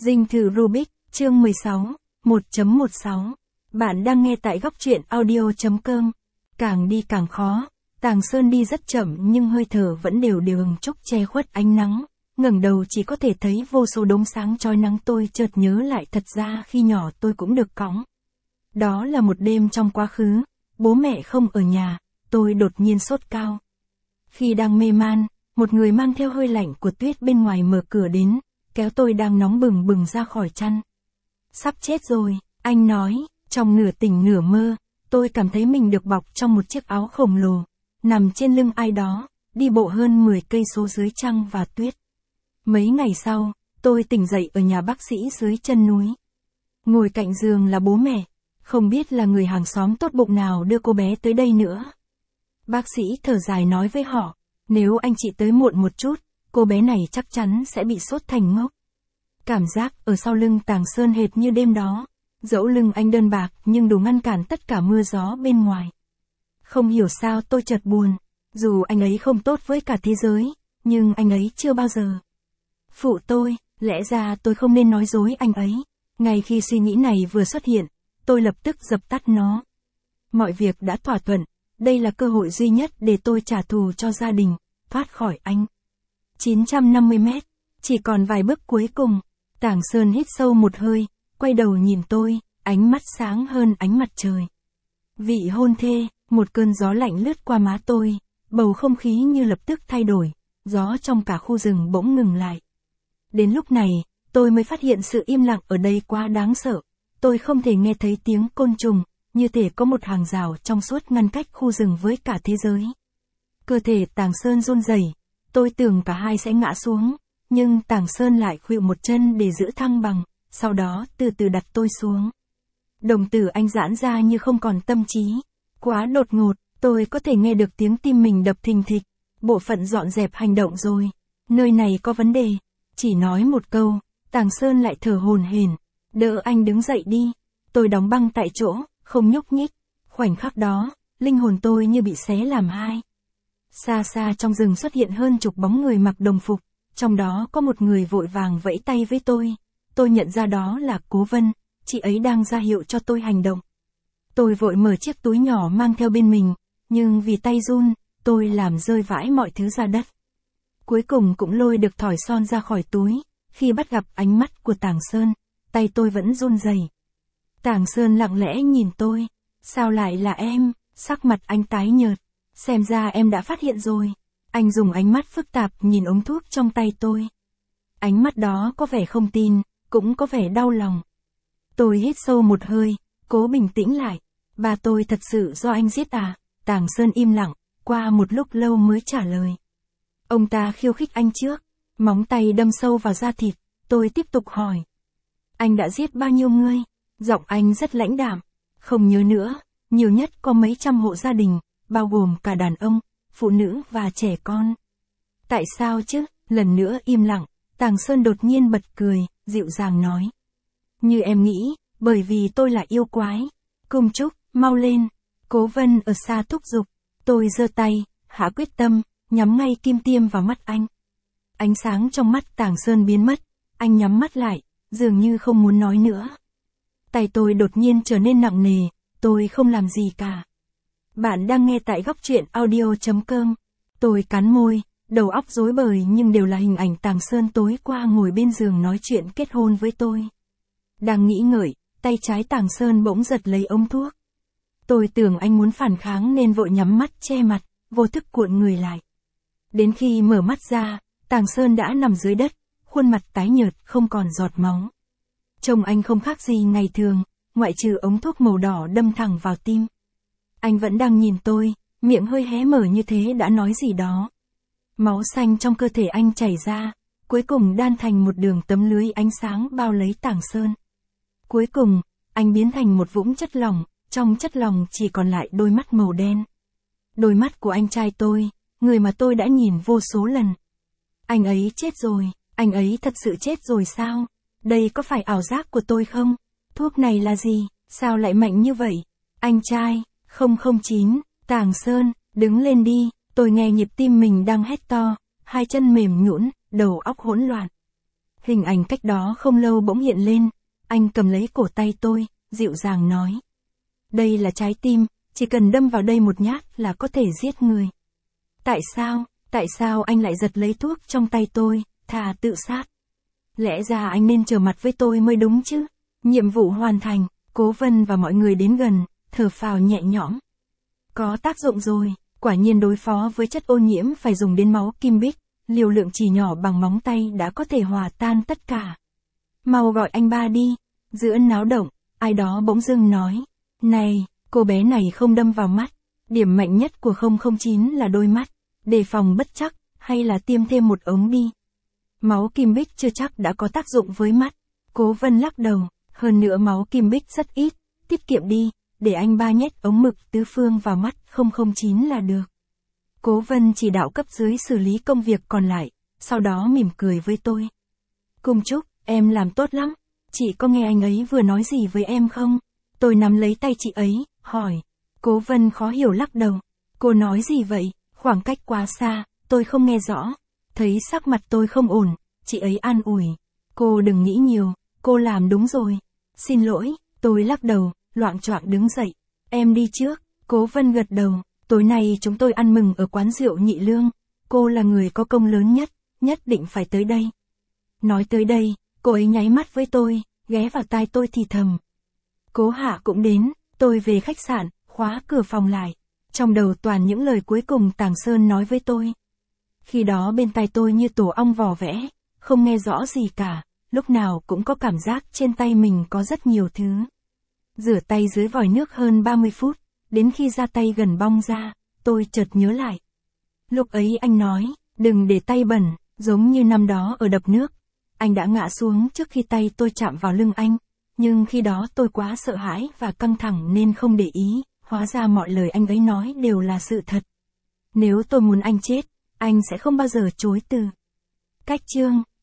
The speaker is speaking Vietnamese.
Dinh thự Rubik, chương 16, 1.16. Bạn đang nghe tại góc truyện audio.com. Càng đi càng khó. Tàng Sơn đi rất chậm nhưng hơi thở vẫn đều ừng chốc che khuất ánh nắng. Ngẩng đầu chỉ có thể thấy vô số đốm sáng chói nắng. Tôi chợt nhớ lại thật ra khi nhỏ tôi cũng được cõng. Đó là một đêm trong quá khứ, bố mẹ không ở nhà, tôi đột nhiên sốt cao. Khi đang mê man, một người mang theo hơi lạnh của tuyết bên ngoài mở cửa đến, kéo tôi đang nóng bừng bừng ra khỏi chăn. Sắp chết rồi, anh nói, trong nửa tỉnh nửa mơ, tôi cảm thấy mình được bọc trong một chiếc áo khổng lồ, nằm trên lưng ai đó, đi bộ hơn 10 cây số dưới trăng và tuyết. Mấy ngày sau, tôi tỉnh dậy ở nhà bác sĩ dưới chân núi. Ngồi cạnh giường là bố mẹ, không biết là người hàng xóm tốt bụng nào đưa cô bé tới đây nữa. Bác sĩ thở dài nói với họ, nếu anh chị tới muộn một chút, cô bé này chắc chắn sẽ bị sốt thành ngốc. Cảm giác ở sau lưng Tàng Sơn hệt như đêm đó, dẫu lưng anh đơn bạc nhưng đủ ngăn cản tất cả mưa gió bên ngoài. Không hiểu sao tôi chợt buồn, dù anh ấy không tốt với cả thế giới, nhưng anh ấy chưa bao giờ phụ tôi, lẽ ra tôi không nên nói dối anh ấy. Ngay khi suy nghĩ này vừa xuất hiện, tôi lập tức dập tắt nó. Mọi việc đã thỏa thuận, đây là cơ hội duy nhất để tôi trả thù cho gia đình, thoát khỏi anh. 950 mét, chỉ còn vài bước cuối cùng. Tàng Sơn hít sâu một hơi, quay đầu nhìn tôi, ánh mắt sáng hơn ánh mặt trời. Vị hôn thê, một cơn gió lạnh lướt qua má tôi, bầu không khí như lập tức thay đổi, gió trong cả khu rừng bỗng ngừng lại. Đến lúc này, tôi mới phát hiện sự im lặng ở đây quá đáng sợ. Tôi không thể nghe thấy tiếng côn trùng, như thể có một hàng rào trong suốt ngăn cách khu rừng với cả thế giới. Cơ thể Tàng Sơn run rẩy, tôi tưởng cả hai sẽ ngã xuống, nhưng Tàng Sơn lại khuỵu một chân để giữ thăng bằng, sau đó từ từ đặt tôi xuống. Đồng tử anh giãn ra như không còn tâm trí. Quá đột ngột, tôi có thể nghe được tiếng tim mình đập thình thịch. Bộ phận dọn dẹp hành động rồi. Nơi này có vấn đề. Chỉ nói một câu, Tàng Sơn lại thở hổn hển. Đỡ anh đứng dậy đi. Tôi đóng băng tại chỗ, không nhúc nhích. Khoảnh khắc đó, linh hồn tôi như bị xé làm hai. Xa xa trong rừng xuất hiện hơn chục bóng người mặc đồng phục. Trong đó có một người vội vàng vẫy tay với tôi. Tôi nhận ra đó là Cố Vân, chị ấy đang ra hiệu cho tôi hành động. Tôi vội mở chiếc túi nhỏ mang theo bên mình, nhưng vì tay run, tôi làm rơi vãi mọi thứ ra đất. Cuối cùng cũng lôi được thỏi son ra khỏi túi, khi bắt gặp ánh mắt của Tàng Sơn, tay tôi vẫn run rẩy. Tàng Sơn lặng lẽ nhìn tôi, sao lại là em, sắc mặt anh tái nhợt, xem ra em đã phát hiện rồi. Anh dùng ánh mắt phức tạp nhìn ống thuốc trong tay tôi. Ánh mắt đó có vẻ không tin, cũng có vẻ đau lòng. Tôi hít sâu một hơi, cố bình tĩnh lại. Ba tôi thật sự do anh giết à? Tàng Sơn im lặng, qua một lúc lâu mới trả lời. Ông ta khiêu khích anh trước, móng tay đâm sâu vào da thịt, tôi tiếp tục hỏi. Anh đã giết bao nhiêu người? Giọng anh rất lãnh đạm, không nhớ nữa, nhiều nhất có mấy trăm hộ gia đình, bao gồm cả đàn ông, phụ nữ và trẻ con. Tại sao chứ? Lần nữa im lặng, Tàng Sơn đột nhiên bật cười, dịu dàng nói. Như em nghĩ, bởi vì tôi là yêu quái. Cung Trúc, mau lên. Cố Vân ở xa thúc giục. Tôi giơ tay, hạ quyết tâm, nhắm ngay kim tiêm vào mắt anh. Ánh sáng trong mắt Tàng Sơn biến mất, anh nhắm mắt lại, dường như không muốn nói nữa. Tay tôi đột nhiên trở nên nặng nề, tôi không làm gì cả. Bạn đang nghe tại góc truyện audio.com. Tôi cắn môi, đầu óc rối bời nhưng đều là hình ảnh Tàng Sơn tối qua ngồi bên giường nói chuyện kết hôn với tôi. Đang nghĩ ngợi, tay trái Tàng Sơn bỗng giật lấy ống thuốc. Tôi tưởng anh muốn phản kháng nên vội nhắm mắt che mặt, vô thức cuộn người lại. Đến khi mở mắt ra, Tàng Sơn đã nằm dưới đất, khuôn mặt tái nhợt không còn giọt máu. Trông anh không khác gì ngày thường, ngoại trừ ống thuốc màu đỏ đâm thẳng vào tim. Anh vẫn đang nhìn tôi, miệng hơi hé mở như thế đã nói gì đó. Máu xanh trong cơ thể anh chảy ra, cuối cùng đan thành một đường tấm lưới ánh sáng bao lấy Tàng Sơn. Cuối cùng, anh biến thành một vũng chất lỏng, trong chất lỏng chỉ còn lại đôi mắt màu đen. Đôi mắt của anh trai tôi, người mà tôi đã nhìn vô số lần. Anh ấy chết rồi, anh ấy thật sự chết rồi sao? Đây có phải ảo giác của tôi không? Thuốc này là gì? Sao lại mạnh như vậy? Anh trai, 009, Tàng Sơn, đứng lên đi. Tôi nghe nhịp tim mình đang hét to, hai chân mềm nhũn, đầu óc hỗn loạn. Hình ảnh cách đó không lâu bỗng hiện lên, anh cầm lấy cổ tay tôi, dịu dàng nói. Đây là trái tim, chỉ cần đâm vào đây một nhát là có thể giết người. Tại sao anh lại giật lấy thuốc trong tay tôi, thà tự sát? Lẽ ra anh nên trở mặt với tôi mới đúng chứ. Nhiệm vụ hoàn thành, Cố Vân và mọi người đến gần, thở phào nhẹ nhõm. Có tác dụng rồi, quả nhiên đối phó với chất ô nhiễm phải dùng đến máu kim bích, liều lượng chỉ nhỏ bằng móng tay đã có thể hòa tan tất cả. Mau gọi anh ba đi. Giữa náo động, ai đó bỗng dưng nói. Này, cô bé này không đâm vào mắt. Điểm mạnh nhất của 009 là đôi mắt. Đề phòng bất chắc, hay là tiêm thêm một ống đi. Máu kim bích chưa chắc đã có tác dụng với mắt. Cố Vân lắc đầu, hơn nữa máu kim bích rất ít, tiết kiệm đi, để anh ba nhét ống mực tứ phương vào mắt 009 là được. Cố Vân chỉ đạo cấp dưới xử lý công việc còn lại, sau đó mỉm cười với tôi. Cung Trúc, em làm tốt lắm, chị có nghe anh ấy vừa nói gì với em không? Tôi nắm lấy tay chị ấy, hỏi. Cố Vân khó hiểu lắc đầu. Cô nói gì vậy? Khoảng cách quá xa, tôi không nghe rõ. Thấy sắc mặt tôi không ổn, chị ấy an ủi. Cô đừng nghĩ nhiều, cô làm đúng rồi. Xin lỗi, tôi lắc đầu, loạng choạng đứng dậy. Em đi trước. Cố Vân gật đầu. Tối nay chúng tôi ăn mừng ở quán rượu Nhị Lương. Cô là người có công lớn nhất định phải tới đây. Nói tới đây, cô ấy nháy mắt với tôi, ghé vào tai tôi thì thầm. Cố Hạ cũng đến, tôi về khách sạn, khóa cửa phòng lại. Trong đầu toàn những lời cuối cùng Tàng Sơn nói với tôi. Khi đó bên tai tôi như tổ ong vò vẽ, không nghe rõ gì cả, lúc nào cũng có cảm giác trên tay mình có rất nhiều thứ. Rửa tay dưới vòi nước hơn 30 phút, đến khi ra tay gần bong ra, tôi chợt nhớ lại. Lúc ấy anh nói, đừng để tay bẩn, giống như năm đó ở đập nước. Anh đã ngã xuống trước khi tay tôi chạm vào lưng anh, nhưng khi đó tôi quá sợ hãi và căng thẳng nên không để ý, hóa ra mọi lời anh ấy nói đều là sự thật. Nếu tôi muốn anh chết, anh sẽ không bao giờ chối từ. Cách chương